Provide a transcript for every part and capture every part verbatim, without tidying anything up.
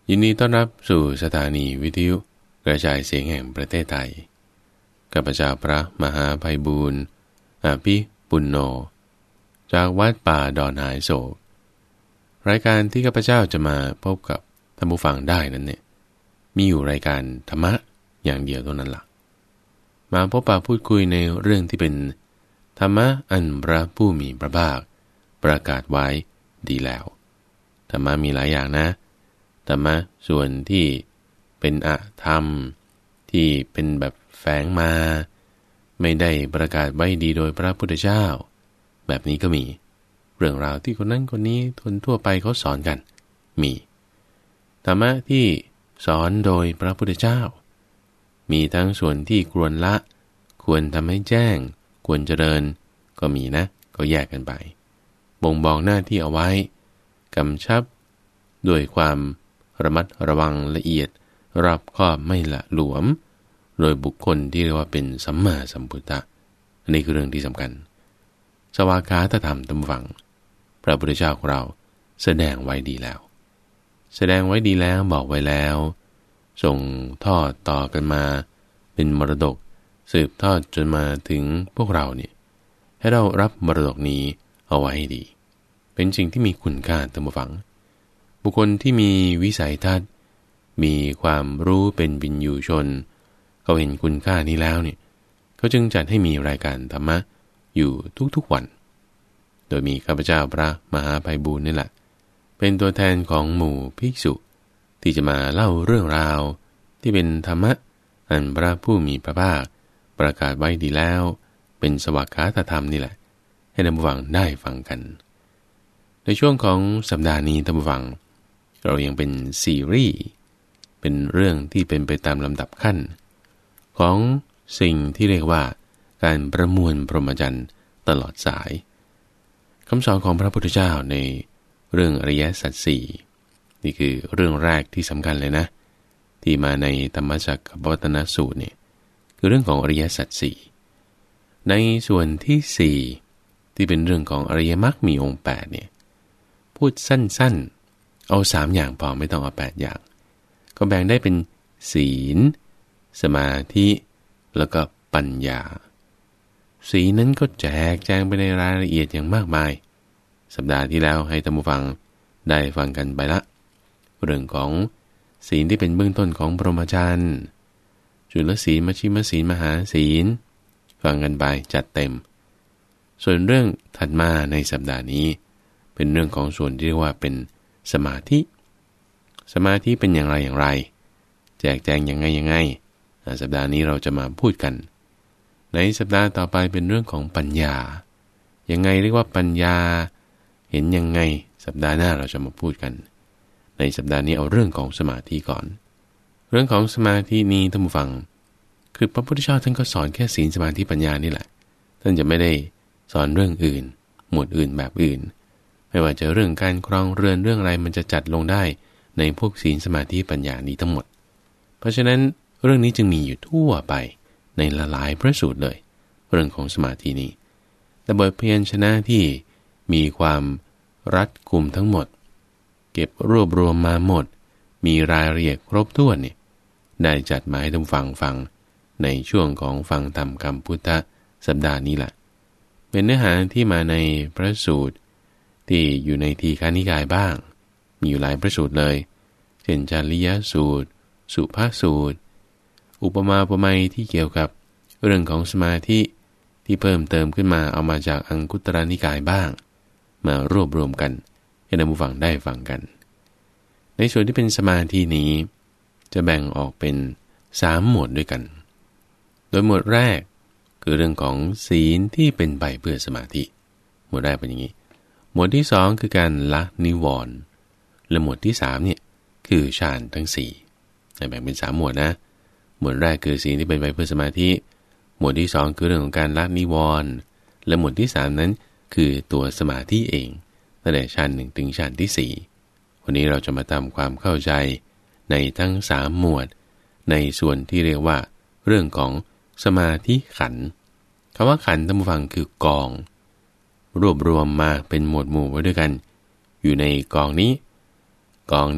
ยินดีต้อนรับสู่สถานีวิทยุกระจายเสียงแห่งประเทศไทยข้าพเจ้าพระมหาไพบูลย์อาภิปุณโญจากวัดป่าดอนหายโศกรายการที่ข้าพเจ้าจะมาพบกับท่านผู้ฟังได้นั้นเนี่ยมีอยู่รายการธรรมะอย่างเดียวเท่านั้นล่ะมาพบปะพูดคุยในเรื่องที่เป็นธรรมะอันพระผู้มีพระภาคประกาศไว้ดีแล้วธรรมะมีหลายอย่างนะธรรมะส่วนที่เป็นอธรรมที่เป็นแบบแฝงมาไม่ได้ประกาศไว้ดีโดยพระพุทธเจ้าแบบนี้ก็มีเรื่องราวที่คนนั้นคนนี้คนทั่วไปเขาสอนกันมีธรรมะที่สอนโดยพระพุทธเจ้ามีทั้งส่วนที่ควรละควรทำให้แจ้งควรเจริญก็มีนะก็แยกกันไปบ่งบอกหน้าที่เอาไว้กำชับด้วยความระมัดระวังละเอียดรอบคอบไม่ละหลวมโดยบุคคลที่เรียกว่าเป็นสัมมาสัมพุทธะอันนี้คือเรื่องที่สำคัญสวากขาตธรรมตำฝังพระพุทธเจ้าของเราแสดงไว้ดีแล้วแสดงไว้ดีแล้วบอกไว้แล้วส่งทอดต่อกันมาเป็นมรดกสืบทอดจนมาถึงพวกเราเนี่ยให้เรารับมรดกนี้เอาไว้ให้ดีเป็นสิ่งที่มีคุณค่าตำฝังบุคคลที่มีวิสัยทัศน์มีความรู้เป็นวิญญูชนเขาเห็นคุณค่านี้แล้วเนี่ยเขาจึงจัดให้มีรายการธรรมะอยู่ทุกๆวันโดยมีข้าพเจ้าพระมหาไพบูลย์นี่แหละเป็นตัวแทนของหมู่ภิกษุที่จะมาเล่าเรื่องราวที่เป็นธรรมะอันพระผู้มีพระภาคประกาศไว้ดีแล้วเป็นสวากขาตธรรมนี่แหละให้ท่านผู้ฟังได้ฟังกันในช่วงของสัปดาห์นี้ท่านผู้ฟังเรายังเป็นซีรีส์เป็นเรื่องที่เป็นไปตามลำดับขั้นของสิ่งที่เรียกว่าการประมวลพรหมจรรย์ตลอดสายคำสอนของพระพุทธเจ้าในเรื่องอริยสัจสี่นี่คือเรื่องแรกที่สำคัญเลยนะที่มาในธรรมจักรวัฏนสูตรเนี่ยคือเรื่องของอริยสัจสี่ในส่วนที่สี่ที่เป็นเรื่องของอริยมรรคมีองค์แปดเนี่ยพูดสั้นๆเอาสามอย่างพอไม่ต้องเอาแปดอย่างก็แบ่งได้เป็นศีลสมาธิแล้วก็ปัญญาศีลนั้นก็แจกแจงไปในรายละเอียดอย่างมากมายสัปดาห์ที่แล้วให้ท่านผู้ฟังได้ฟังกันไปละเรื่องของศีลที่เป็นเบื้องต้นของพรหมจรรย์จุลศีลมัชฌิมศีลมหาศีลฟังกันไปจัดเต็มส่วนเรื่องถัดมาในสัปดาห์นี้เป็นเรื่องของส่วนที่เรียกว่าเป็นสมาธิสมาธิเป็นอย่างไรอย่างไรแจกแจงยังไงยังไงสัปดาห์นี้เราจะมาพูดกันในสัปดาห์ต่อไปเป็นเรื่องของปัญญายังไงเรียกว่าปัญญาเห็นยังไงสัปดาห์หน้าเราจะมาพูดกันในสัปดาห์นี้เอาเรื่องของสมาธิก่อนเรื่องของสมาธินี้ท่านผู้ฟังคือพระพุทธเจ้าท่านก็สอนแค่ศีลสมาธิปัญญานี่แหละท่านจะไม่ได้สอนเรื่องอื่นหมวดอื่นแบบอื่นไม่ว่าจะเรื่องการครองเรือนเรื่องอะไรมันจะจัดลงได้ในพวกศีลสมาธิปัญญานี้ทั้งหมดเพราะฉะนั้นเรื่องนี้จึงมีอยู่ทั่วไปในหลายพระสูตรเลยเรื่องของสมาธินี้แต่บทเพียรชนะที่มีความรัดกุมทั้งหมดเก็บรวบรวมมาหมดมีรายละเอียดครบถ้วนเนี่ยได้จัดมาให้ท่านฟังฟังในช่วงของฟังธรรมคำพุทธสัปดาห์นี้แหละเป็นเนื้อหาที่มาในพระสูตรที่อยู่ในทีฆานิกายบ้างมีอยู่หลายพระสูตรเลยเช่นจาริยสูตรสุภาสูตรอุปมาอุปไมยที่เกี่ยวกับเรื่องของสมาธิที่เพิ่มเติมขึ้นมาเอามาจากอังคุตรนิกายบ้างมารวบรวมกันให้ท่านผู้ฟังได้ฟังกันในส่วนที่เป็นสมาธินี้จะแบ่งออกเป็นสามหมวดด้วยกันโดยหมวดแรกคือเรื่องของศีลที่เป็นไปเพื่อสมาธิหมวดแรกเป็นอย่างนี้หมวดที่สองคือการละนิวรณ์และหมวดที่สามเนี่ยคือฌานทั้งสี่แบ่งเป็นสามหมวดนะหมวดแรกคือศีลที่เป็นไปเพื่อสมาธิหมวดที่สองคือเรื่องของการละนิวรณ์และหมวดที่สามนั้นคือตัวสมาธิเองตั้งแต่ฌานหนึ่งถึงฌานที่สี่วันนี้เราจะมาทำความเข้าใจในทั้งสามหมวดในส่วนที่เรียกว่าเรื่องของสมาธิขันธ์คำว่าขันธ์ท่านผู้ฟังคือกองรวบรวมมาเป็นหมวดหมู่ไว้ด้วยกันอยู่ในกองนี้กองเนี้ย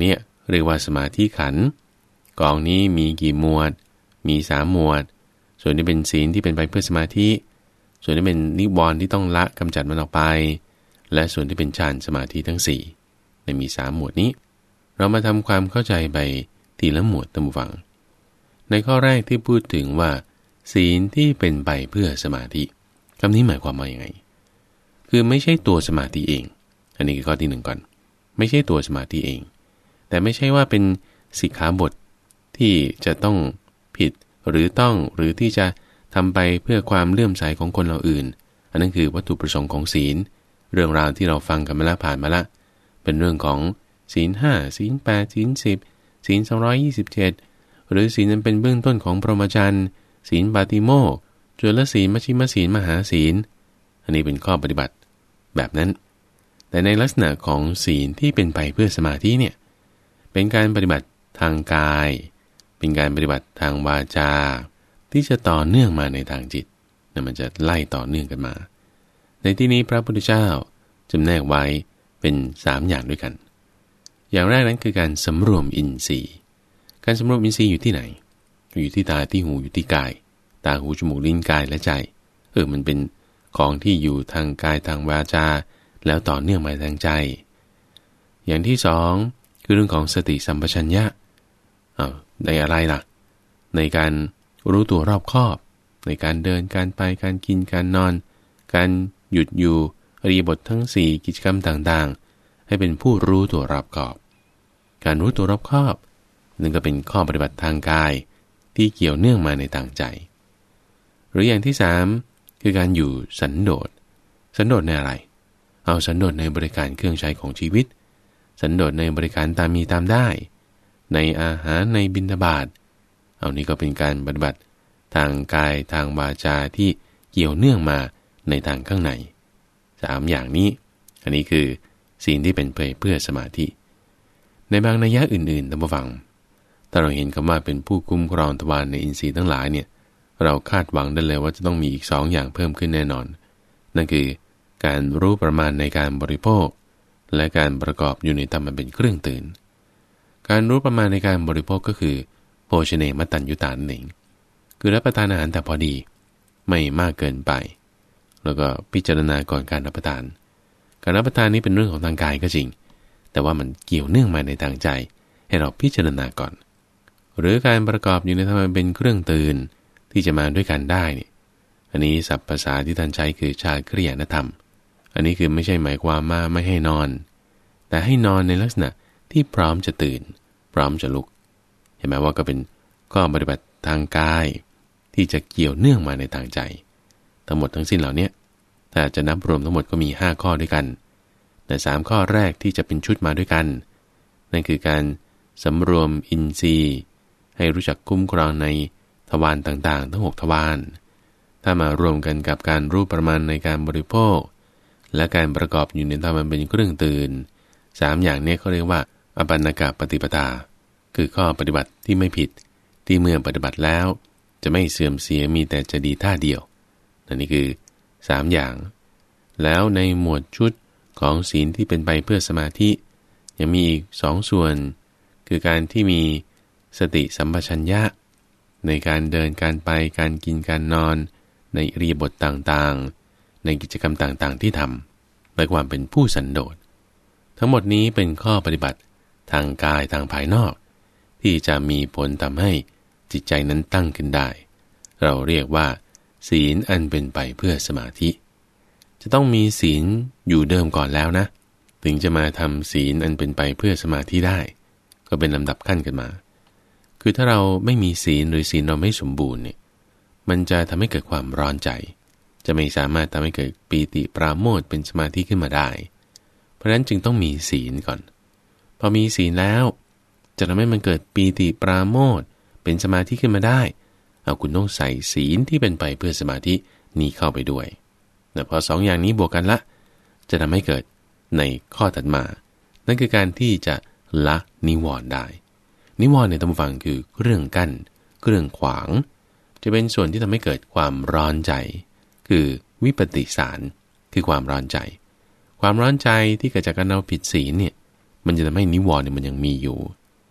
เรียกว่าสมาธิขันธ์กองนี้มีกี่หมวดมีสามหมวดส่วนที่เป็นศีลที่เป็นไปเพื่อสมาธิส่วนที่เป็นนิวรณ์ที่ต้องละกำจัดมันออกไปและส่วนที่เป็นฌานสมาธิทั้งสี่ในมีสามหมวดนี้เรามาทำความเข้าใจไปทีละหมวดตามฟังในข้อแรกที่พูดถึงว่าศีลที่เป็นไปเพื่อสมาธิคำนี้หมายความว่าอย่างไงคือไม่ใช่ตัวสมาธิเองอันนี้คือข้อที่หนึ่งก่อนไม่ใช่ตัวสมาธิเองแต่ไม่ใช่ว่าเป็นสิกขาบทที่จะต้องผิดหรือต้องหรือที่จะทำไปเพื่อความเลื่อมใสของคนเราอื่นอันนั้นคือวัตถุประสงค์ของศีลเรื่องราวที่เราฟังกันมาแล้วผ่านมาละเป็นเรื่องของศีลห้าศีลแปดศีลสิบศีลสองร้อยยี่สิบเจ็ดหรือศีลนั้นเป็นเบื้องต้นของพรหมจรรย์ศีลปาติโมกข์จุลศีลมัชฌิมศีลมหาศีลอันนี้เป็นข้อปฏิบัติแบบนั้นแต่ในลักษณะของศีลที่เป็นไปเพื่อสมาธิเนี่ยเป็นการปฏิบัติทางกายเป็นการปฏิบัติทางวาจาที่จะต่อเนื่องมาในทางจิตนั่นมันจะไล่ต่อเนื่องกันมาในที่นี้พระพุทธเจ้าจำแนกไว้เป็นสามอย่างด้วยกันอย่างแรกนั้นคือการสำรวมอินทรีย์การสำรวมอินทรีย์อยู่ที่ไหนอยู่ที่ตาที่หูอยู่ที่กายตาหูจมูกลิ้นกายและใจเออมันเป็นของที่อยู่ทางกายทางวาจาแล้วต่อเนื่องมาทางใจอย่างที่สองคือเรื่องของสติสัมปชัญญะอ้าวในอะไรล่ะในการรู้ตัวรอบคอบในการเดินการไปการกินการนอนการหยุดอยู่อริยบททั้งสี่กิจกรรมต่างๆให้เป็นผู้รู้ตัวรอบคอบการรู้ตัวรอบคอบนั่นก็เป็นข้อปฏิบัติทางกายที่เกี่ยวเนื่องมาในทางใจหรืออย่างที่สามคือการอยู่สันโดษสันโดษในอะไรเอาสันโดษในบริการเครื่องใช้ของชีวิตสันโดษในบริการตามมีตามได้ในอาหารในบิณฑบาตเอานี้ก็เป็นการปฏิบัติทางกายทางวาจาที่เกี่ยวเนื่องมาในทางข้างในสามอย่างนี้อันนี้คือศีลที่เป็นไปเพื่อสมาธิในบางนัยยะอื่นๆท่านผู้ฟังถ้าเราเห็นคำว่าเป็นผู้คุ้มครองทวารในอินทรีย์ทั้งหลายเนี่ยเราคาดหวังได้เลยว่าจะต้องมีอีกสองอย่างเพิ่มขึ้นแน่นอนนั่นคือการรู้ประมาณในการบริโภคและการประกอบอยู่ในธรรมเป็นเครื่องตื่นการรู้ประมาณในการบริโภคก็คือโภชเนมตัญญุตานั่นเองคือรับประทานอาหารแต่พอดีไม่มากเกินไปแล้วก็พิจารณาก่อนการรับประทานการรับประทานนี้เป็นเรื่องของทางกายก็จริงแต่ว่ามันเกี่ยวเนื่องมาในทางใจให้เราพิจารณาก่อนหรือการประกอบอยู่ในธรรมเป็นเครื่องตื่นที่จะมาด้วยกันได้นี่อันนี้ศัพท์ภาษาที่ท่านใช้คือชาคริยานธรรมอันนี้คือไม่ใช่หมายความว่าไม่ให้นอนแต่ให้นอนในลักษณะที่พร้อมจะตื่นพร้อมจะลุกเห็นไหมว่าก็เป็นข้อปฏิบัติทางกายที่จะเกี่ยวเนื่องมาในทางใจทั้งหมดทั้งสิ้นเหล่านี้ถ้าจะนับรวมทั้งหมดก็มีห้าข้อด้วยกันแต่สามข้อแรกที่จะเป็นชุดมาด้วยกันนั่นคือการสำรวมอินทรีย์ให้รู้จักคุ้มครองในทวารต่างๆทั้งหกทวารถ้ามารวมกันกับการรู้ประมาณในการบริโภคและการประกอบอยู่ในธรรมเป็นเครื่องตื่นสามอย่างนี้เขาเรียกว่าอปันนกปฏิปทาคือข้อปฏิบัติที่ไม่ผิดที่เมื่อปฏิบัติแล้วจะไม่เสื่อมเสียมีแต่จะดีท่าเดียวนั่นนี่คือสามอย่างแล้วในหมวดชุดของศีลที่เป็นไปเพื่อสมาธิยังมีอีกสองส่วนคือการที่มีสติสัมปชัญญะในการเดินการไปการกินการนอนในอิริยาบถต่างๆในกิจกรรมต่างๆที่ทำโดยความเป็นผู้สันโดษทั้งหมดนี้เป็นข้อปฏิบัติทางกายทางภายนอกที่จะมีผลทำให้จิตใจนั้นตั้งขึ้นได้เราเรียกว่าศีลอันเป็นไปเพื่อสมาธิจะต้องมีศีลอยู่เดิมก่อนแล้วนะถึงจะมาทำศีลอันเป็นไปเพื่อสมาธิได้ก็เป็นลำดับขั้นกันมาคือถ้าเราไม่มีศีลหรือศีลเราไม่สมบูรณ์เนี่ยมันจะทำให้เกิดความร้อนใจจะไม่สามารถทำให้เกิดปีติปราโมทย์เป็นสมาธิขึ้นมาได้เพราะฉะนั้นจึงต้องมีศีลก่อนพอมีศีลแล้วจะทำให้มันเกิดปีติปราโมทย์เป็นสมาธิขึ้นมาได้เอาคุณต้องใส่ศีลที่เป็นไปเพื่อสมาธินี้เข้าไปด้วยแต่พอสองอย่างนี้บวกกันละจะทำให้เกิดในข้อถัดมานั่นคือการที่จะละนิวรณ์ได้นิวรณ์ในธรรมฟังคือเครื่องกั้นเครื่องขวางจะเป็นส่วนที่ทำให้เกิดความร้อนใจคือวิปติสารคือความร้อนใจความร้อนใจที่เกิดจากการเอาผิดศีลเนี่ยมันจะทำให้นิวรณ์เนี่ยมันยังมีอยู่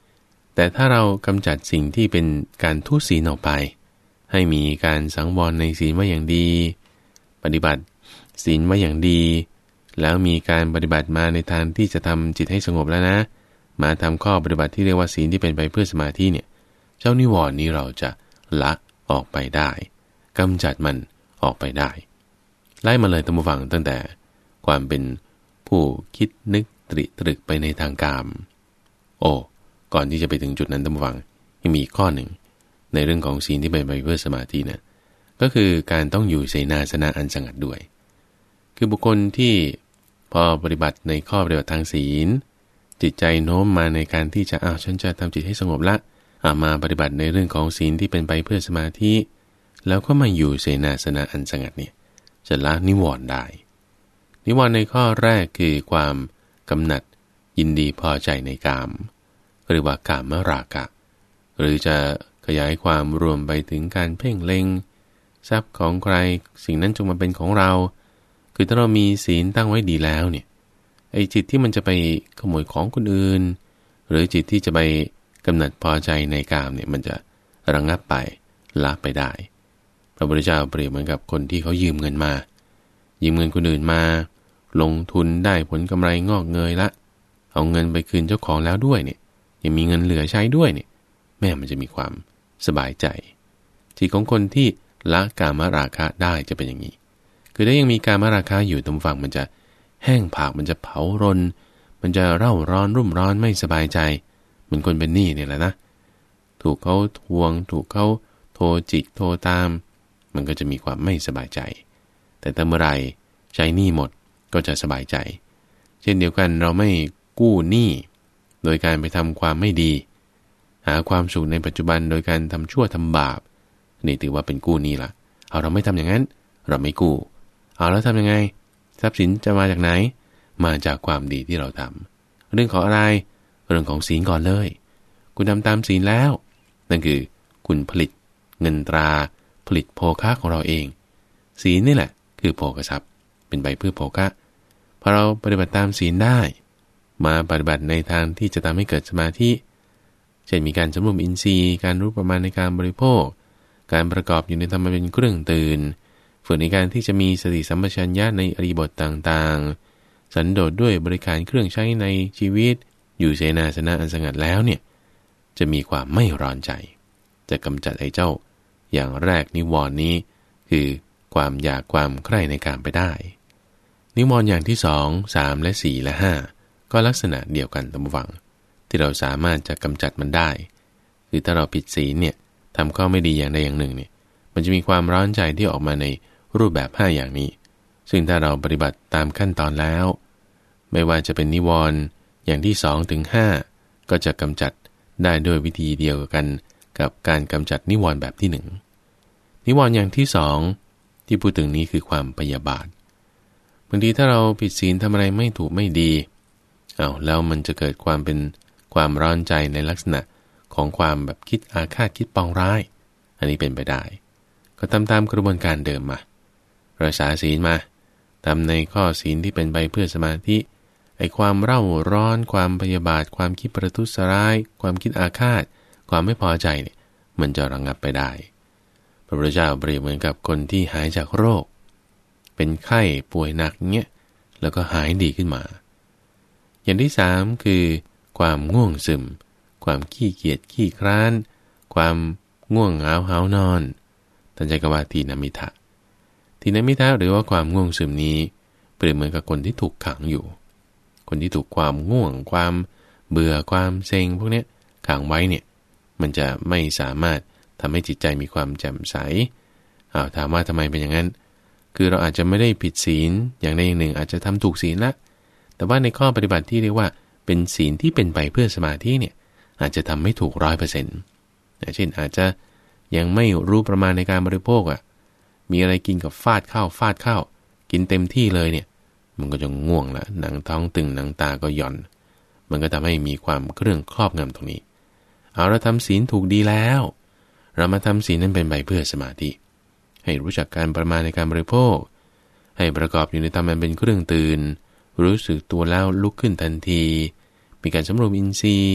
แต่ถ้าเรากำจัดสิ่งที่เป็นการทุศีลออกไปให้มีการสังวรในศีลไว้อย่างดีปฏิบัติศีลไว้อย่างดีแล้วมีการปฏิบัติมาในทางที่จะทำจิตให้สงบแล้วนะมาทำข้อปฏิบัติที่เรียกว่าศีลที่เป็นไปเพื่อสมาธิเนี่ยเจ้านิวรณ์นี้เราจะละออกไปได้กำจัดมันออกไปได้ไล่มาเลยท่านผู้ฟังตั้งแต่ความเป็นผู้คิดนึกตริตรึกไปในทางกามโอ้ก่อนที่จะไปถึงจุดนั้นท่านผู้ฟังยังมีข้อหนึ่งในเรื่องของศีลที่เป็นไปเพื่อสมาธินะก็คือการต้องอยู่เสนาสนะอันสงัดด้วยคือบุคคลที่พอปฏิบัติในข้อปฏิบัติทางศีลจิตใจโน้มมาในการที่จะอ้าวฉันจะทำจิตให้สงบละอามาปฏิบัติในเรื่องของศีลที่เป็นไปเพื่อสมาธิแล้วก็มาอยู่เสนาสนะอันสงัดเนี่ยจะละนิวรณ์ได้นิวรณ์ในข้อแรกคือความกำหนัดยินดีพอใจในกามหรือว่ากามราคะหรือจะขยายความรวมไปถึงการเพ่งเล็งทรัพย์ของใครสิ่งนั้นจงมาเป็นของเราคือถ้าเรามีศีลตั้งไว้ดีแล้วเนี่ยไอ้จิตที่มันจะไปขโมยของคนอื่นหรือจิตที่จะไปกำหนัดพอใจในกามเนี่ยมันจะระงับไปละไปได้พระพุทธเจ้าเปรียบเหมือนกับคนที่เขายืมเงินมายืมเงินคนอื่นมาลงทุนได้ผลกำไรงอกเงยละเอาเงินไปคืนเจ้าของแล้วด้วยเนี่ยยังมีเงินเหลือใช้ด้วยเนี่ยแม่มันจะมีความสบายใจจิตของคนที่ละกามราคะได้จะเป็นอย่างนี้คือถ้ายังมีกามราคะอยู่ตรงฝั่งมันจะแห้งผากมันจะเผารนมันจะเร่าร้อนรุ่มร้อนไม่สบายใจเหมือนคนเป็นหนี้เนี่ยแหละนะถูกเขาทวงถูกเขาโทรจิกโทรตามมันก็จะมีความไม่สบายใจแต่ถ้าเมื่อไรใช้หนี้หมดก็จะสบายใจเช่นเดียวกันเราไม่กู้หนี้โดยการไปทำความไม่ดีหาความสุขในปัจจุบันโดยการทำชั่วทำบาปนี่ถือว่าเป็นกู้หนี้ละเอาเราไม่ทำอย่างนั้นเราไม่กู้เอาแล้วทำยังไงทรัพย์สินจะมาจากไหนมาจากความดีที่เราทำเรื่องของอะไรเรื่องของศีลก่อนเลยคุณทำตามศีลแล้วนั่นคือคุณผลิตเงินตราผลิตโภคะของเราเองศีลนี่แหละคือโภคทรัพย์เป็นใบเพื่อโภคะพอเราปฏิบัติตามศีลได้มาปฏิบัติในทางที่จะทำให้เกิดสมาธิเช่นมีการสำรวมอินทรีย์การรู้ประมาณในการบริโภคการประกอบอยู่ในธรรมเป็นเครื่องตื่นฝึกในการที่จะมีสติสัมปชัญญะในอริบทต่างๆสันโดษด้วยบริการเครื่องใช้ในชีวิตอยู่เสนาสนะอันสงัดแล้วเนี่ยจะมีความไม่ร้อนใจจะกำจัดไอ้เจ้าอย่างแรกนิวรณ์นี้คือความอยากความใคร่ในการไปได้นิวรณ์อย่างที่สอง สามและสี่และห้าก็ลักษณะเดียวกันตามฟังที่เราสามารถจะกำจัดมันได้คือถ้าเราผิดศีลเนี่ยทำข้อไม่ดีอย่างใดอย่างหนึ่งเนี่ยมันจะมีความร้อนใจที่ออกมาในรูปแบบห้าอย่างนี้ซึ่งถ้าเราปฏิบัติตามขั้นตอนแล้วไม่ว่าจะเป็นนิวรณ์อย่างที่สองถึงห้าก็จะกำจัดได้ด้วยวิธีเดียวกันกับการกำจัดนิวรณ์แบบที่หนึ่งนิวรณ์อย่างที่สองที่พูดถึงนี้คือความพยาบาทบางทีถ้าเราผิดศีลทำอะไรไม่ถูกไม่ดีเอาแล้วมันจะเกิดความเป็นความร้อนใจในลักษณะของความแบบคิดอาฆาตคิดปองร้ายอันนี้เป็นไปได้ก็ทำตามกระบวนการเดิมมารักษาศีลมาทำในข้อศีลที่เป็นไปเพื่อสมาธิไอ้ความเร่าร้อนความพยาบาทความคิดประทุษร้ายความคิดอาฆาตความไม่พอใจเนี่ยมันจะระงับไปได้พระพุทธเจ้าเปรียบเหมือนกับคนที่หายจากโรคเป็นไข้ป่วยหนักเงี้ยแล้วก็หายดีขึ้นมาอย่างที่สามคือความง่วงซึมความขี้เกียจขี้คร้านความง่วงเหงาหาวนอนท่านใจกว่าทีนมิทะทีนมิทะหรือว่าความง่วงซึมนี้เปรียบเหมือนกับคนที่ถูกขังอยู่คนที่ถูกความง่วงความเบื่อความเซ็งพวกนี้ขังไว้เนี่ยมันจะไม่สามารถทำให้จิตใจมีความแจ่มใสอ้าวถามว่าทำไมเป็นอย่างนั้นคือเราอาจจะไม่ได้ผิดศีลอย่างใดอย่างหนึ่งอาจจะทำถูกศีลละแต่ว่าในข้อปฏิบัติที่เรียกว่าเป็นศีลที่เป็นไปเพื่อสมาธิเนี่ยอาจจะทำไม่ถูกร้อยเปอร์เซ็นต์เช่นอาจจะยังไม่รู้ประมาณในการบริโภคอ่ะมีอะไรกินกับฟาดข้าวฟาดข้าวกินเต็มที่เลยเนี่ยมันก็จะง่วงละหนังท้องตึงหนังตาก็หย่อนมันก็ทำให้มีความเครื่องครอบงำตรงนี้เอาเราทำศีลถูกดีแล้วเรามาทำศีลนั้นเป็นไปเพื่อสมาธิให้รู้จักการประมาณในการบริโภคให้ประกอบอยู่ในธรรมอันเป็นเครื่องตื่นรู้สึกตัวแล้วลุกขึ้นทันทีมีการสำรวมอินทรีย์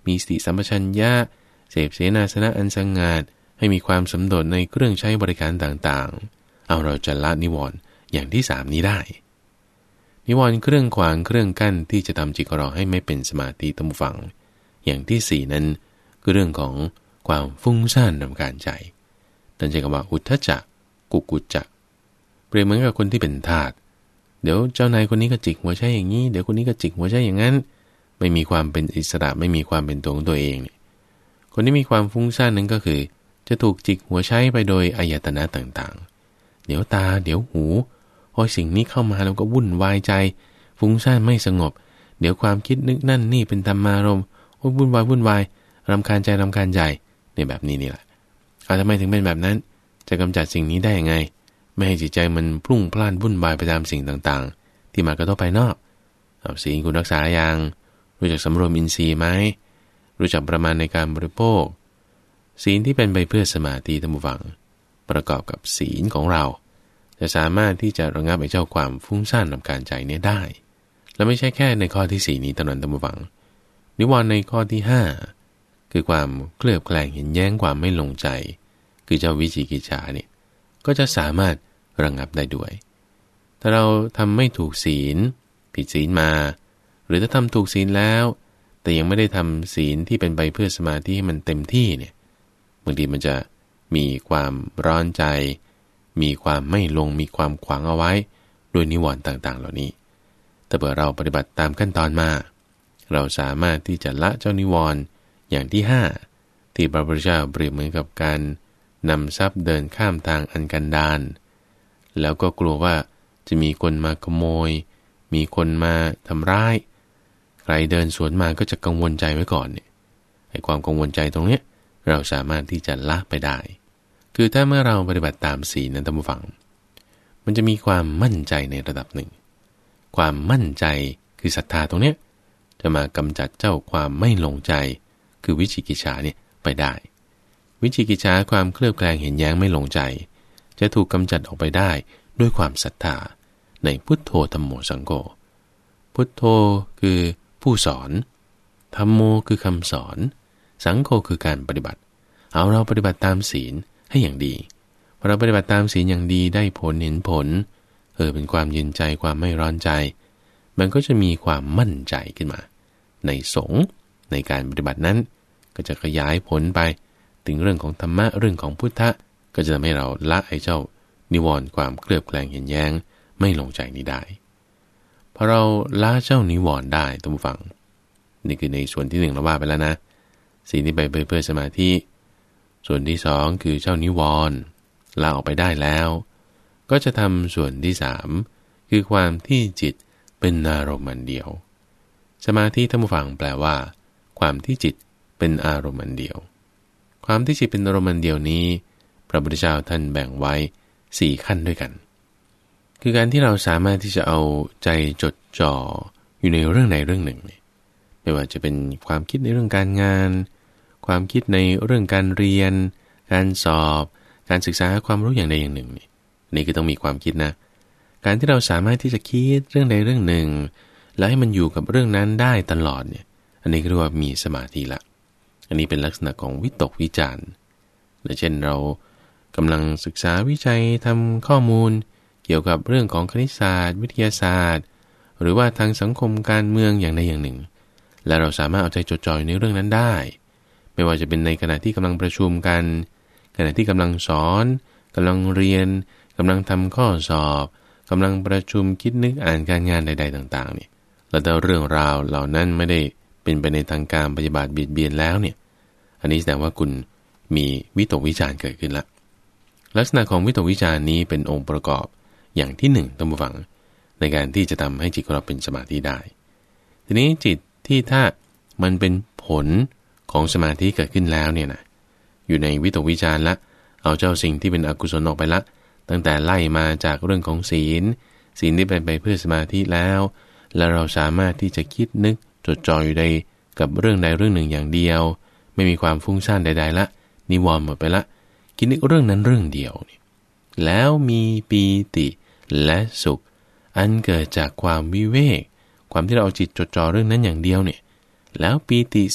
มีสติสัมปชัญญะเสพเสนาสนะอันสงัดให้มีความสำโดษในเครื่องใช้บริการต่างๆเอาเราจะละนิวรณ์อย่างที่สามนี้ได้นิวรณ์เครื่องขวางเครื่องกั้นที่จะทำจิตของเราให้ไม่เป็นสมาธิตั้งฟังอย่างที่สี่นั้นคือเรื่องของความฟุ้งซ่านรำคาญใจตั้งใจกับว่าอุทธัจจะกุกุจจะเปรียบเหมือนกับคนที่เป็นทาสเดี๋ยวเจ้านายคนนี้ก็จิกหัวใจอย่างนี้เดี๋ยวคนนี้ก็จิกหัวใจอย่างนั้นไม่มีความเป็นอิสระไม่มีความเป็นตัวของตัวเองเนี่ยคนที่มีความฟุ้งซ่านนั้นก็คือจะถูกจิกหัวใช้ไปโดยอายตนะต่างๆเดี๋ยวตาเดี๋ยวหูพอสิ่งนี้เข้ามาแล้วก็วุ่นวายใจฟุ้งซ่านไม่สงบเดี๋ยวความคิดนึกนั่นนี่เป็นธรรมารมณ์โอ้วุ่นวายวุ่นวายรำคาญใจรำคาญใจเนี่ยแบบนี้นี่แหละเอาทำไมถึงเป็นแบบนั้นจะกำจัดสิ่งนี้ได้ยังไงไม่ให้จิตใจมันพลุ่งพล่านวุ่นวายไปตามสิ่งต่างๆที่มากระทบภายนอกเอาศีลคุณรักษาอย่างรู้จักสำรวมอินทรีย์ไหมรู้จักประมาณในการบริโภคศีลที่เป็นไปเพื่อสมาธิธรรมวังประกอบกับศีลของเราจะสามารถที่จะระงับไอ้เจ้าความฟุ้งซ่านรำคาญใจนี้ได้และไม่ใช่แค่ในข้อที่สี่นี้เท่านั้นธรรมวังนิวรณ์ในข้อที่ห้าคือความเคลือบแคลงเห็นแย้งความไม่ลงใจคือเจ้าวิจิกิจฉาเนี่ยก็จะสามารถระงับได้ด้วยถ้าเราทำไม่ถูกศีลผิดศีลมาหรือถ้าทำถูกศีลแล้วแต่ยังไม่ได้ทำศีลที่เป็นไปเพื่อสมาธิให้มันเต็มที่เนี่ยบางทีมันจะมีความร้อนใจมีความไม่ลงมีความขวางเอาไว้ด้วยนิวรณ์ต่างๆเหล่านี้แต่เมื่อเราปฏิบัติตามขั้นตอนมาเราสามารถที่จะละเจ้านิวรณ์อย่างที่ห้าที่พระพุทธเจ้าเปรียบเหมือนกับการนำทรัพย์เดินข้ามทางอันกันดารแล้วก็กลัวว่าจะมีคนมาขโมยมีคนมาทำร้ายใครเดินสวนมาก็จะกังวลใจไว้ก่อนเนี่ยไอ้ความกังวลใจตรงเนี้ยเราสามารถที่จะละไปได้คือถ้าเมื่อเราปฏิบัติตามศีลนั้นท่านผู้ฟังมันจะมีความมั่นใจในระดับหนึ่งความมั่นใจคือศรัทธาตรงเนี้ยจะมากำจัดเจ้าความไม่ลงใจคือวิจิกิจฉาเนี่ยไปได้วิจิกิจฉาความเคลือบแคลงเห็นแย้งไม่ลงใจจะถูกกำจัดออกไปได้ด้วยความศรัทธาในพุทโธธัมโมสังโฆพุทโธคือผู้สอนธัมโมคือคำสอนสังโฆคือการปฏิบัติเอาเราปฏิบัติตามศีลให้อย่างดีพอเราปฏิบัติตามศีลอย่างดีได้ผลเห็นผลเออเป็นความเย็นใจความไม่ร้อนใจมันก็จะมีความมั่นใจขึ้นมาในสงฆ์ในการปฏิบัตินั้นก็จะขยายผลไปถึงเรื่องของธรรมะเรื่องของพุทธะก็จะทำให้เราละไอ้เจ้านิวรณ์ความเคลือบแคลงเห็นแย้งไม่ลงใจนี้ได้พอเราละเจ้านิวรณ์ได้ท่านผู้ฟังนี่คือในส่วนที่หนึ่งเราว่าไปแล้วนะสิ่งที่ไปเพื่อสมาธิส่วนที่สองคือเจ้านิวรณ์ละออกไปได้แล้วก็จะทำส่วนที่สามคือความที่จิตเป็นอารมณ์อันเดียวสมาธิท่านผู้ฟังแปลว่าความที่จิตเป็นอารมณ์อันเดียวความที่จิตเป็นอารมณ์อันเดียวนี้พระพุทธเจ้าท่านแบ่งไว้สี่ขั้นด้วยกันคือการที่เราสามารถที่จะเอาใจจดจ่ออยู่ในเรื่องใดเรื่องหนึ่งไม่ว่าจะเป็นความคิดในเรื่องการงานความคิดในเรื่องการเรียนการสอบการศึกษาความรู้อย่างใดอย่างหนึ่งนี่นี่คือต้องมีความคิดนะการที่เราสามารถที่จะคิดเรื่องใดเรื่องหนึ่งแล้วให้มันอยู่กับเรื่องนั้นได้ตลอดเนี่ยอันนี้เรียกว่ามีสมาธิละอันนี้เป็นลักษณะของวิตกวิจารณ์เช่นเรากำลังศึกษาวิจัยทำข้อมูลเกี่ยวกับเรื่องของคณิตศาสตร์วิทยาศาสตร์หรือว่าทางสังคมการเมืองอย่างใดอย่างหนึ่งและเราสามารถเอาใจจดจ่อในเรื่องนั้นได้ไม่ว่าจะเป็นในขณะที่กำลังประชุมกันขณะที่กำลังสอนกำลังเรียนกำลังทำข้อสอบกำลังประชุมคิดนึกอ่านการงานใดๆต่างๆเนี่ยแล้วแต่เรื่องราวเหล่านั้นไม่ได้เป็นไปในทางการปฏิบัติเบียดเบียนแล้วเนี่ยอันนี้แสดงว่าคุณมีวิตกวิจารณ์เกิดขึ้นละลักษณะของวิตกวิจารณ์นี้เป็นองค์ประกอบอย่างที่หนึ่งท่านผู้ฟังในการที่จะทำให้จิตของเราเป็นสมาธิได้ทีนี้จิตที่ถ้ามันเป็นผลของสมาธิเกิดขึ้นแล้วเนี่ยนะอยู่ในวิตกวิจารณ์ละเอาเจ้าสิ่งที่เป็นอกุศลออกไปละตั้งแต่ไล่มาจากเรื่องของศีลศีลที่เป็นไปเพื่อสมาธิแล้วแล้วเราสามารถที่จะคิดนึกจดจ่ออยู่ในกับเรื่องใดเรื่องหนึ่งอย่างเดียวไม่มีความฟุ้งซ่านใดๆละนิวรณ์หมดไปละคิดนึกเรื่องนั้นเรื่องเดียวนี่แล้วมีปีติและสุขอันเกิดจากความวิเวกความที่เราเอาจิตจดจ่อเรื่องนั้นอย่างเดียวเนี่ยแล้วปีติสุข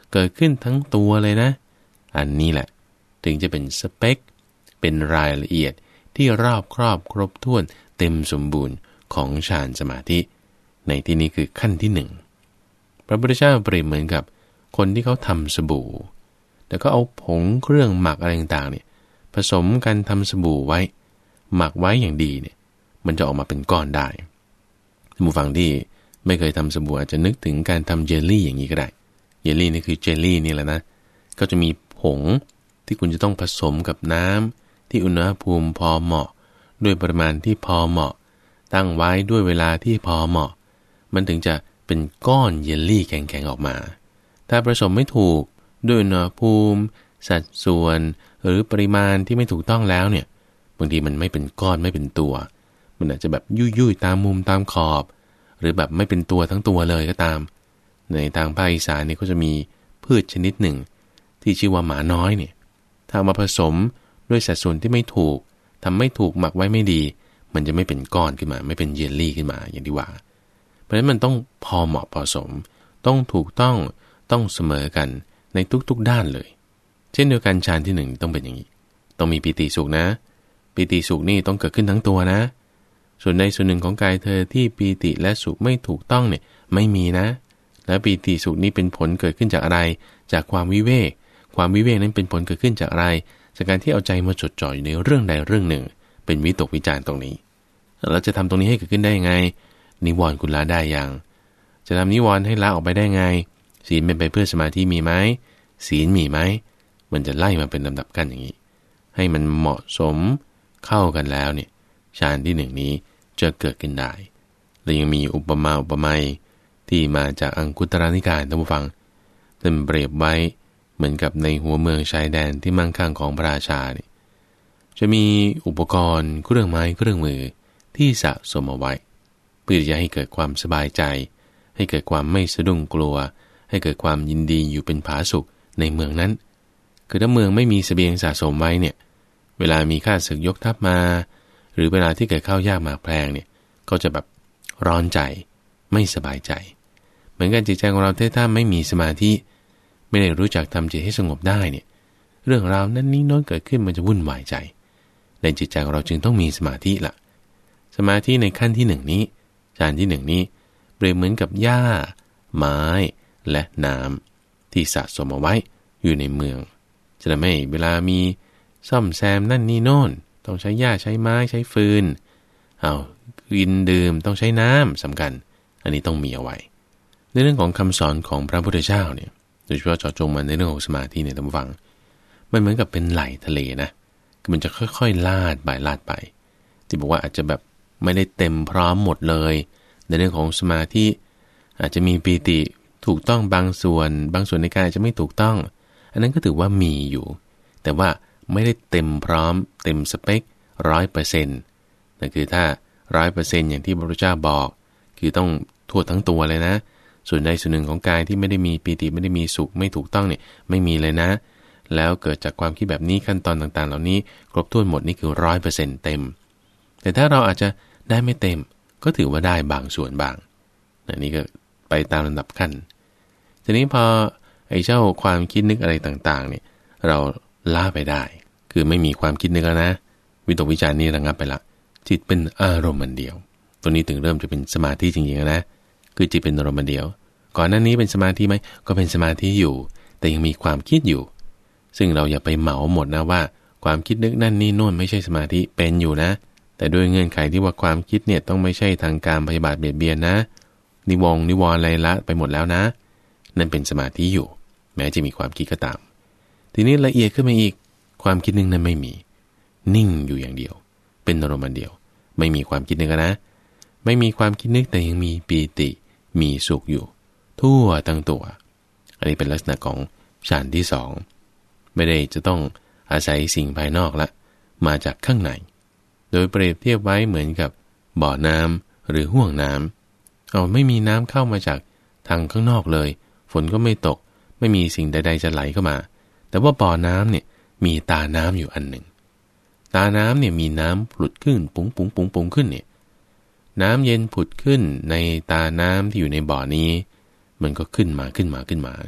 เกิดขึ้นทั้งตัวเลยนะอันนี้แหละถึงจะเป็นสเปคเป็นรายละเอียดที่รอบครอบครบถ้วนเต็มสมบูรณ์ของฌานสมาธิในที่นี้คือขั้นที่หนึ่งพระพุทธเจ้าเปรียบเหมือนกับคนที่เขาทำสบู่แต่ก็เอาผงเครื่องหมักอะไรต่างๆเนี่ยผสมกันทำสบู่ไว้หมักไว้อย่างดีเนี่ยมันจะออกมาเป็นก้อนได้ท่านผู้ฟังที่ไม่เคยทำสบู่อาจจะนึกถึงการทำเจลลี่อย่างนี้ก็ได้เจลลี่นี่คือเจลลี่นี่แหละนะก็จะมีผงที่คุณจะต้องผสมกับน้ำที่อุณหภูมิพอเหมาะด้วยปริมาณที่พอเหมาะตั้งไว้ด้วยเวลาที่พอเหมาะมันถึงจะเป็นก้อนเยลลี่แข็งๆออกมาถ้าผสมไม่ถูกด้วยอุณหภูมิสัดส่วนหรือปริมาณที่ไม่ถูกต้องแล้วเนี่ยบางทีมันไม่เป็นก้อนไม่เป็นตัวมันอาจจะแบบยุ่ยๆตามมุมตามขอบหรือแบบไม่เป็นตัวทั้งตัวเลยก็ตามในทางภาคอีสานนี่ก็จะมีพืชชนิดหนึ่งที่ชื่อว่าหมาน้อยเนี่ยถ้ามาผสมด้วยสัดส่วนที่ไม่ถูกทำไม่ถูกหมักไว้ไม่ดีมันจะไม่เป็นก้อนขึ้นมาไม่เป็นเยลลี่ขึ้นมาอย่างที่ว่าเพราะฉะนั้นมันต้องพอเหมาะพอสมต้องถูกต้องต้องเสมอกันในทุกๆด้านเลยเช่นเดียวกันฌานที่หนึ่งต้องเป็นอย่างนี้ต้องมีปีติสุขนะปีติสุขนี่ต้องเกิดขึ้นทั้งตัวนะส่วนในส่วนหนึ่งของกายเธอที่ปีติและสุขไม่ถูกต้องเนี่ยไม่มีนะและปีติสุขนี้เป็นผลเกิดขึ้นจากอะไรจากความวิเวกความวิเวกนั้นเป็นผลเกิดขึ้นจากอะไรจากการที่เอาใจมาจดจ่ออยู่ในเรื่องใดเรื่องหนึ่งเป็นวิตกวิจารณ์ตรงนี้เราจะทำตรงนี้ให้เกิดขึ้นได้ยังไงนิวรณ์คุณละได้ยังจะทำนิวรณ์ให้ละออกไปได้ไงศีลเป็นไปเพื่อสมาธิมีไหมศีลมีไหมมันจะไล่มาเป็นลำดับกันอย่างนี้ให้มันเหมาะสมเข้ากันแล้วเนี่ยฌานที่หนึ่งนี้จะเกิดขึ้นได้และยังมีอุปมาอุปไมยที่มาจากอังคุตรนิกายท่านผู้ฟังท่านเปรียบไว้เหมือนกับในหัวเมืองชายแดนที่มั่งคั่งของพระราชาเนี่ยจะมีอุปกรณ์เครื่องไม้เครื่องมือที่สะสมเอาไว้เพื่อจะให้เกิดความสบายใจให้เกิดความไม่สะดุ้งกลัวให้เกิดความยินดีอยู่เป็นผาสุกในเมืองนั้นคือถ้าเมืองไม่มีเสบียงสะสมไว้เนี่ยเวลามีข้าศึกยกทัพมาหรือเวลาที่เกิดข้าวยากหมากแพงเนี่ยก็จะแบบร้อนใจไม่สบายใจเหมือนกันจิตใจของเราถ้าไม่มีสมาธิไม่ได้รู้จักทำจิตให้สงบได้เนี่ยเรื่องราวนั้นนี้โน้นเกิดขึ้นมันจะวุ่นวายใจในจิตใจของเราจึงต้องมีสมาธิละสมาธิในขั้นที่หนึ่งนี้ฌานที่หนึ่งนี้เปรียบเหมือนกับหญ้าไม้และน้ำที่สะสมเอาไว้อยู่ในเมืองจะทำให้เวลามีซ่อมแซมนั่นนี่โน่นต้องใช้หญ้าใช้ไม้ใช้ฟืนเอากินดื่มต้องใช้น้ำสำคัญอันนี้ต้องมีเอาไว้ในเรื่องของคำสอนของพระพุทธเจ้าเนี่ยโดยเฉพาะเจาะจงมาในเรื่องของสมาธิเนี่ยท่านผู้ฟังมันเหมือนกับเป็นไหลทะเลนะคือมันจะค่อยๆลาดไปลาดไปที่บอกว่าอาจจะแบบไม่ได้เต็มพร้อมหมดเลยในเรื่องของสมาธิอาจจะมีปีติถูกต้องบางส่วนบางส่วนในกายจะไม่ถูกต้องอันนั้นก็ถือว่ามีอยู่แต่ว่าไม่ได้เต็มพร้อมเต็มสเปคร้อยเปอร์เซ็นต์นั่นคือถ้าร้อยเปอร์เซ็นต์อย่างที่พระพุทธเจ้าบอกคือต้องทั่วทั้งตัวเลยนะส่วนใดส่วนหนึ่งของกายที่ไม่ได้มีปีติไม่ได้มีสุขไม่ถูกต้องเนี่ยไม่มีเลยนะแล้วเกิดจากความคิดแบบนี้ขั้นตอนต่างๆเหล่านี้ครบถ้วนหมดนี่คือร้อยเปอร์เซ็นต์เต็มแต่ถ้าเราอาจจะได้ไม่เต็มก็ถือว่าได้บางส่วนบางนี่ก็ไปตามลำดับขั้นทีนี้พอไอ้เจ้าความคิดนึกอะไรต่างๆเนี่ยเราล่าไปได้คือไม่มีความคิดนึกแล้วนะวิตกวิจารณ์นี่ระงับไปละจิตเป็นอารมณ์เดียวตัวนี้ถึงเริ่มจะเป็นสมาธิจริงๆนะคือจิตเป็นอารมณ์เดียวก่อนหน้านี้เป็นสมาธิไหมก็เป็นสมาธิอยู่แต่ยังมีความคิดอยู่ซึ่งเราอย่าไปเหมาหมดนะว่าความคิดนึกนั่นนี่โน่นไม่ใช่สมาธิเป็นอยู่นะแต่ด้วยเงื่อนไขที่ว่าความคิดเนี่ยต้องไม่ใช่ทางการพยาบาทเบียดเบียนนะนิวงนิวรณ์อะไรละไปหมดแล้วนะนั่นเป็นสมาธิอยู่แม้จะมีความคิดก็ตามทีนี้ละเอียดขึ้นมาอีกความคิดนึงนั้นไม่มีนิ่งอยู่อย่างเดียวเป็นอารมณ์เดียวไม่มีความคิดนึกนะไม่มีความคิดนึกแต่ยังมีปีติมีสุขอยู่ทั่วทั้งตัวอันนี้เป็นลักษณะของฌานที่สองไม่ได้จะต้องอาศัยสิ่งภายนอกละมาจากข้างในโดยเปรียบเทียบไว้เหมือนกับบ่อน้ำหรือห้วงน้ำเอาไม่มีน้ำเข้ามาจากทางข้างนอกเลยฝนก็ไม่ตกไม่มีสิ่งใดๆจะไหลเข้ามาแต่ว่าบ่อน้ำเนี่ยมีตาน้ำอยู่อันหนึ่งตาน้ำเนี่ยมีน้ำผุดขึ้นปุ้งปุ้งปุ้งปุ้งขึ้นเนี่ยน้ำเย็นผุดขึ้นในตาน้ำที่อยู่ในบ่อนี้มันก็ขึ้นมาขึ้นมาขึ้นมา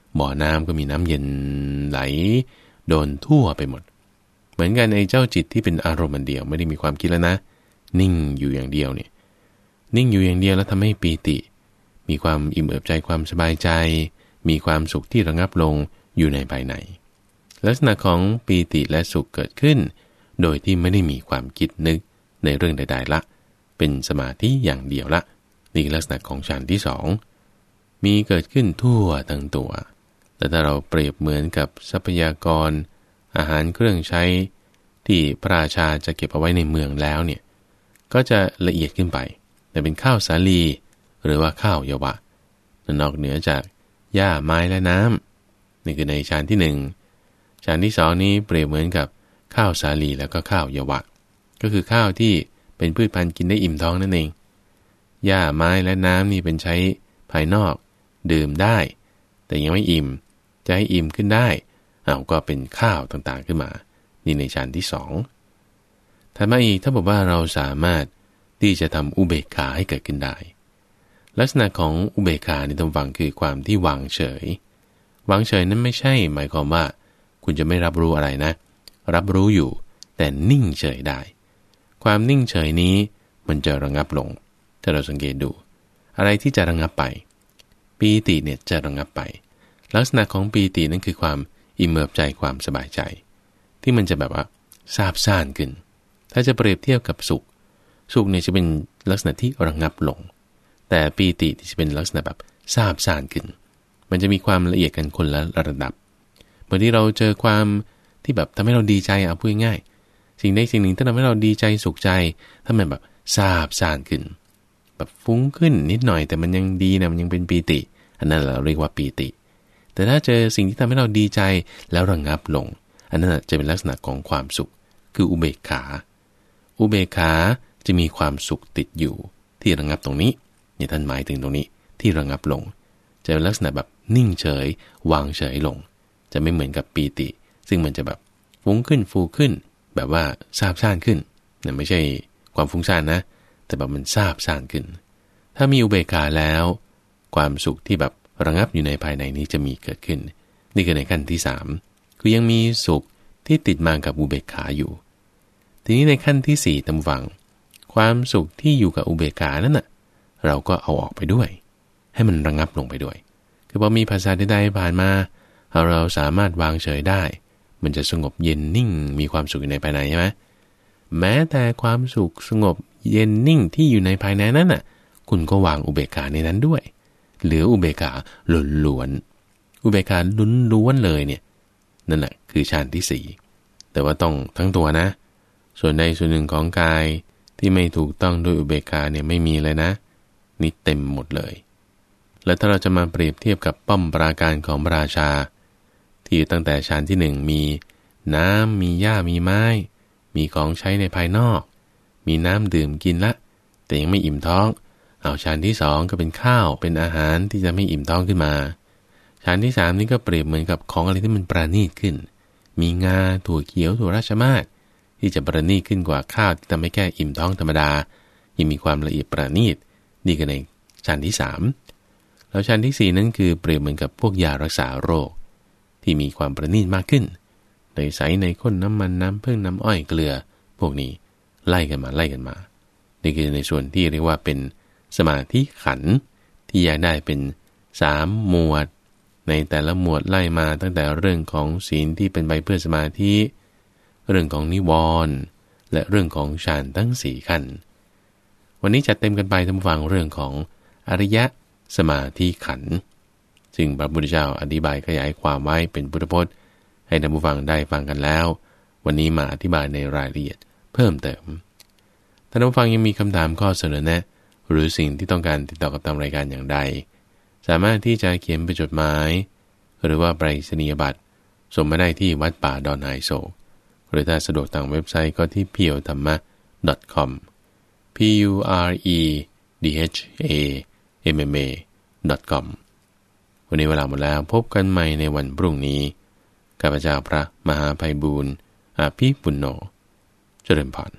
บ่อน้ำก็มีน้ำเย็นไหลโดนทั่วไปหมดเหมือนกันไอ้เจ้าจิตที่เป็นอารมณ์เดียวไม่ได้มีความคิดแล้วนะนิ่งอยู่อย่างเดียวเนี่ยนิ่งอยู่อย่างเดียวแล้วทำให้ปีติมีความอิ่มเอิบใจความสบายใจมีความสุขที่ระงับลงอยู่ในภายในลักษณะของปีติและสุขเกิดขึ้นโดยที่ไม่ได้มีความคิดนึกในเรื่องใดๆละเป็นสมาธิอย่างเดียวละนี่ลักษณะของฌานที่สองมีเกิดขึ้นทั่วทั้งตัวแต่ถ้าเราเปรียบเหมือนกับทรัพยากรอาหารเครื่องใช้ที่พระราชาจะเก็บเอาไว้ในเมืองแล้วเนี่ยก็จะละเอียดขึ้นไปแต่เป็นข้าวสาลีหรือว่าข้าวเยาวะนอกเหนือจากหญ้าไม้และน้ำนี่คือในฌานที่หนึ่งฌานที่สองนี้เปรียบเหมือนกับข้าวสาลีแล้วก็ข้าวเยาวะก็คือข้าวที่เป็นพืชพันธุ์กินได้อิ่มท้องนั่นเองหญ้าไม้และน้ำนี่เป็นใช้ภายนอกดื่มได้แต่ยังไม่อิ่มจะให้อิ่มขึ้นได้เอาก็เป็นข้าวต่างๆขึ้นมานี่ในฌานที่สองถัดมาอีกถ้าบอกว่าเราสามารถที่จะทำอุเบกขาให้เกิดขึ้นได้ลักษณะของอุเบกขาในตรงฟังคือความที่วางเฉยวางเฉยนั้นไม่ใช่หมายความว่าคุณจะไม่รับรู้อะไรนะรับรู้อยู่แต่นิ่งเฉยได้ความนิ่งเฉยนี้มันจะระงับลงถ้าเราสังเกตดูอะไรที่จะระงับไปปีติเนี่ยจะระงับไปลักษณะของปีตินั่นคือความอิ่มเอิบใจความสบายใจที่มันจะแบบว่าซาบซ่านขึ้นถ้าจะเปรียบเทียบกับสุขสุขเนี่ยจะเป็นลักษณะที่ระงับลงแต่ปีติจะเป็นลักษณะแบบซาบซ่านขึ้นมันจะมีความละเอียดกันคนละระดับเมื่อที่เราเจอความที่แบบทำให้เราดีใจเอาพูดง่ายๆสิ่งใดสิ่งหนึ่งถ้าทำให้เราดีใจสุขใจถ้ามันแบบซาบซ่านขึ้นแบบฟุ้งขึ้นนิดหน่อยแต่มันยังดีนะมันยังเป็นปีติอันนั้นเราเรียกว่าปีติแต่ถ้าเจอสิ่งที่ทำให้เราดีใจแล้วระงับลงอันนั้นจะเป็นลักษณะของความสุขคืออุเบกขาอุเบกขาจะมีความสุขติดอยู่ที่ระงับตรงนี้เนี่ยท่านหมายถึงตรงนี้ที่ระงับลงจะเป็นลักษณะแบบนิ่งเฉยวางเฉยลงจะไม่เหมือนกับปีติซึ่งมันจะแบบฟุ้งขึ้นฟูขึ้นแบบว่าซาบซ่านขึ้นเนี่ยไม่ใช่ความฟุ้งซ่านนะแต่แบบมันซาบซ่านขึ้นถ้ามีอุเบกขาแล้วความสุขที่แบบระงับอยู่ในภายในนี้จะมีเกิดขึ้นนี่คือในขั้นที่สามคือยังมีสุขที่ติดมากับอุเบกขาอยู่ทีนี้ในขั้นที่สี่ตามฟังความสุขที่อยู่กับอุเบกขานั้นน่ะเราก็เอาออกไปด้วยให้มันระงับลงไปด้วยคือพอมีภาษาใดๆผ่านมาเราสามารถวางเฉยได้มันจะสงบเย็นนิ่งมีความสุขอยู่ในภายในใช่ไหมแม้แต่ความสุขสงบเย็นนิ่งที่อยู่ในภายในนั้นน่ะคุณก็วางอุเบกขาในนั้นด้วยเหลืออุเบกขาล้วนๆอุเบกขาล้วนๆเลยเนี่ยนั่นแหละคือฌานที่สี่แต่ว่าต้องทั้งตัวนะส่วนใดส่วนหนึ่งของกายที่ไม่ถูกต้องด้วยอุเบกขาเนี่ยไม่มีเลยนะนี่เต็มหมดเลยแล้วถ้าเราจะมาเปรียบเทียบกับป้อมปราการของพระราชาที่ตั้งแต่ฌานที่หนึ่งมีน้ำมีหญ้ามีไม้มีของใช้ในภายนอกมีน้ำดื่มกินละแต่ยังไม่อิ่มท้องเอาฌานที่สองก็เป็นข้าวเป็นอาหารที่จะไม่อิ่มท้องขึ้นมาฌานที่สามนี่ก็เปรียบเหมือนกับของอะไรที่มันประณีตขึ้นมีงาถั่วเขียวถั่วราชมาศที่จะประณีตขึ้นกว่าข้าวที่ทำให้แค่อิ่มท้องธรรมดายังมีความละเอียดประณีตนี่ก็ในฌานที่สามแล้วฌานที่สี่นั้นคือเปรียบเหมือนกับพวกยารักษาโรคที่มีความประณีตมากขึ้นในใสในข้นน้ำมันน้ำผึ้งน้ำอ้อยเกลือพวกนี้ไล่กันมาไล่กันมานี่คือในส่วนที่เรียกว่าเป็นสมาธิขันธ์ที่แยกได้เป็นสามหมวดในแต่ละหมวดไล่มาตั้งแต่เรื่องของศีลที่เป็นไปเพื่อสมาธิเรื่องของนิวรณ์และเรื่องของฌานทั้งสี่ขั้นวันนี้จัดเต็มกันไปท่านผู้ฟังเรื่องของอริยสมาธิขันธ์ซึ่งพระพุทธเจ้าอธิบายขยายความไว้เป็นพุทธพจน์ให้ท่านผู้ฟังได้ฟังกันแล้ววันนี้มาอธิบายในรายละเอียดเพิ่มเติมท่านผู้ฟังยังมีคำถามข้อเสนอแนะหรือสิ่งที่ต้องการติดต่อกับทางรายการอย่างใดสามารถที่จะเขียนเป็นจดหมายหรือว่าไปรษณียบัตรส่งมาได้ที่วัดป่าดอนไฮโศกหรือถ้าสะดวกทางเว็บไซต์ก็ที่ พี โอ ธรรมะ ดอท คอม พี ยู อาร์ อี ดี เอช เอ เอ็ม เอ็ม เอ ดอท คอม วันนี้เวลาหมดแล้วพบกันใหม่ในวันพรุ่งนี้ข้าพเจ้าพระมหาไพบูลย์อาภิปุณโญเจริญพร